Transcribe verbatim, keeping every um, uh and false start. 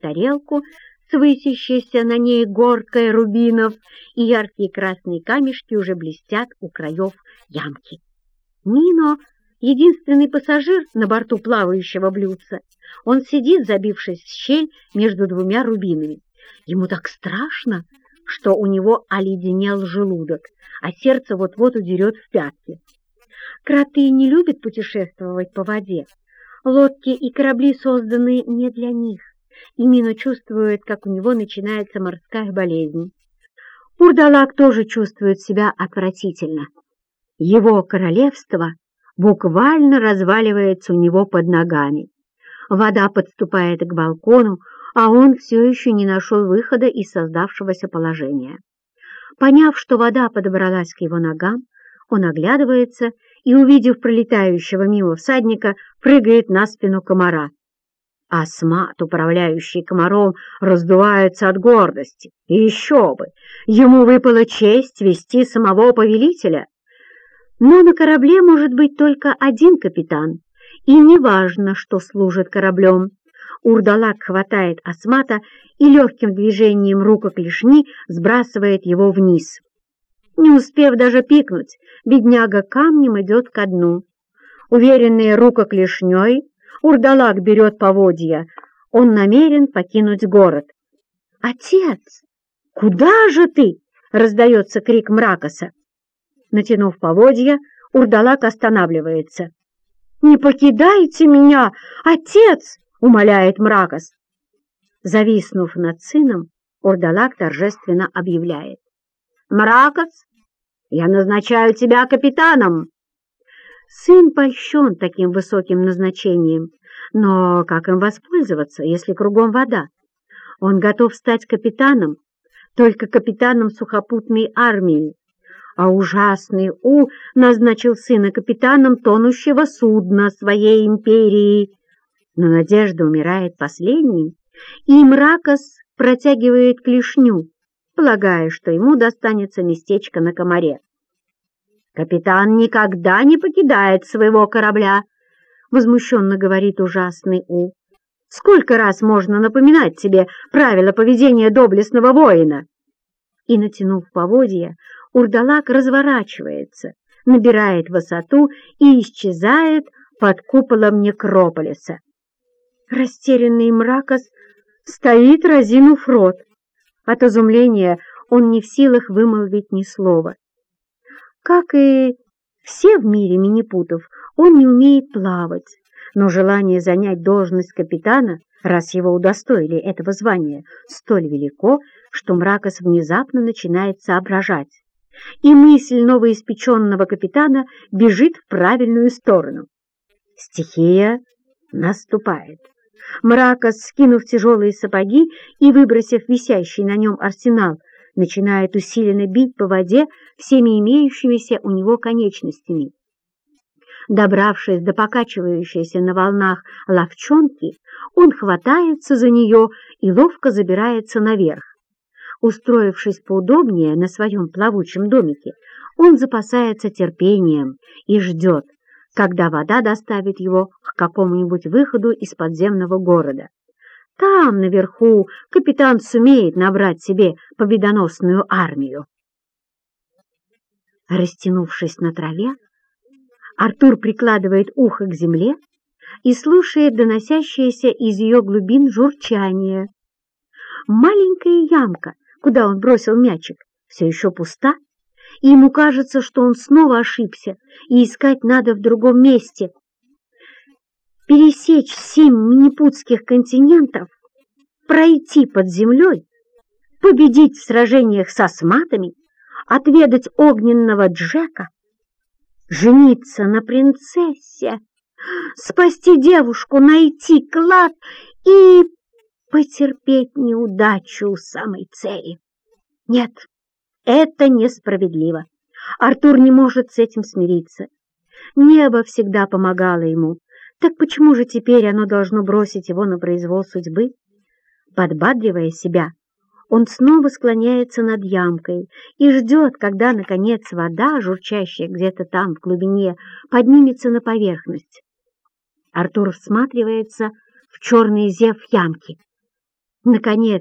тарелку с высящейся на ней горкой рубинов, и яркие красные камешки уже блестят у краев ямки. Нино — единственный пассажир на борту плавающего блюдца. Он сидит, забившись в щель между двумя рубинами. Ему так страшно, что у него оледенел желудок, а сердце вот-вот удерет в пятки. Кроты не любят путешествовать по воде. Лодки и корабли созданы не для них, и Мино чувствует, как у него начинается морская болезнь. Урдалак тоже чувствует себя отвратительно. Его королевство буквально разваливается у него под ногами. Вода подступает к балкону, а он все еще не нашел выхода из создавшегося положения. Поняв, что вода подобралась к его ногам, он оглядывается и, увидев пролетающего мимо всадника, прыгает на спину комара. Асмат, управляющий комаром, раздувается от гордости. И еще бы! Ему выпала честь вести самого повелителя. Но на корабле может быть только один капитан, и неважно, что служит кораблем. Урдалак хватает Асмата и легким движением рукоклешни сбрасывает его вниз. Не успев даже пикнуть, бедняга камнем идет ко дну. Уверенный рукоклешней, Урдалак берет поводья. Он намерен покинуть город. «Отец, куда же ты?» — раздается крик Мракоса. Натянув поводья, Урдалак останавливается. «Не покидайте меня, отец!» — умоляет Мракос. Зависнув над сыном, Урдалак торжественно объявляет: «Мракос, я назначаю тебя капитаном!» Сын польщен таким высоким назначением, но как им воспользоваться, если кругом вода? Он готов стать капитаном, только капитаном сухопутной армии, а ужасный У назначил сына капитаном тонущего судна своей империи. Но надежда умирает последней, и Мракос протягивает клешню, полагая, что ему достанется местечко на комаре. «Капитан никогда не покидает своего корабля», — возмущенно говорит ужасный У. «Сколько раз можно напоминать тебе правила поведения доблестного воина?» И, натянув поводья, Урдалак разворачивается, набирает высоту и исчезает под куполом некрополиса. Растерянный Мракос стоит, разинув рот. От изумления он не в силах вымолвить ни слова. Как и все в мире минипутов, он не умеет плавать, но желание занять должность капитана, раз его удостоили этого звания, столь велико, что Мракос внезапно начинает соображать, и мысль новоиспеченного капитана бежит в правильную сторону. Стихия наступает. Мракос, скинув тяжелые сапоги и выбросив висящий на нем арсенал, начинает усиленно бить по воде всеми имеющимися у него конечностями. Добравшись до покачивающейся на волнах ловчонки, он хватается за нее и ловко забирается наверх. Устроившись поудобнее на своем плавучем домике, он запасается терпением и ждет, когда вода доставит его к какому-нибудь выходу из подземного города. Там, наверху, капитан сумеет набрать себе победоносную армию. Растянувшись на траве, Артур прикладывает ухо к земле и слушает доносящееся из ее глубин журчание. Маленькая ямка, куда он бросил мячик, все еще пуста, и ему кажется, что он снова ошибся, и искать надо в другом месте. Пересечь семь минипутских континентов, пройти под землей, победить в сражениях с осматами, отведать огненного Джека, жениться на принцессе, спасти девушку, найти клад и потерпеть неудачу у самой цели. Нет, это несправедливо. Артур не может с этим смириться. Небо всегда помогало ему. Так почему же теперь оно должно бросить его на произвол судьбы? Подбадривая себя, он снова склоняется над ямкой и ждет, когда, наконец, вода, журчащая где-то там в глубине, поднимется на поверхность. Артур всматривается в черный зев ямки. Наконец,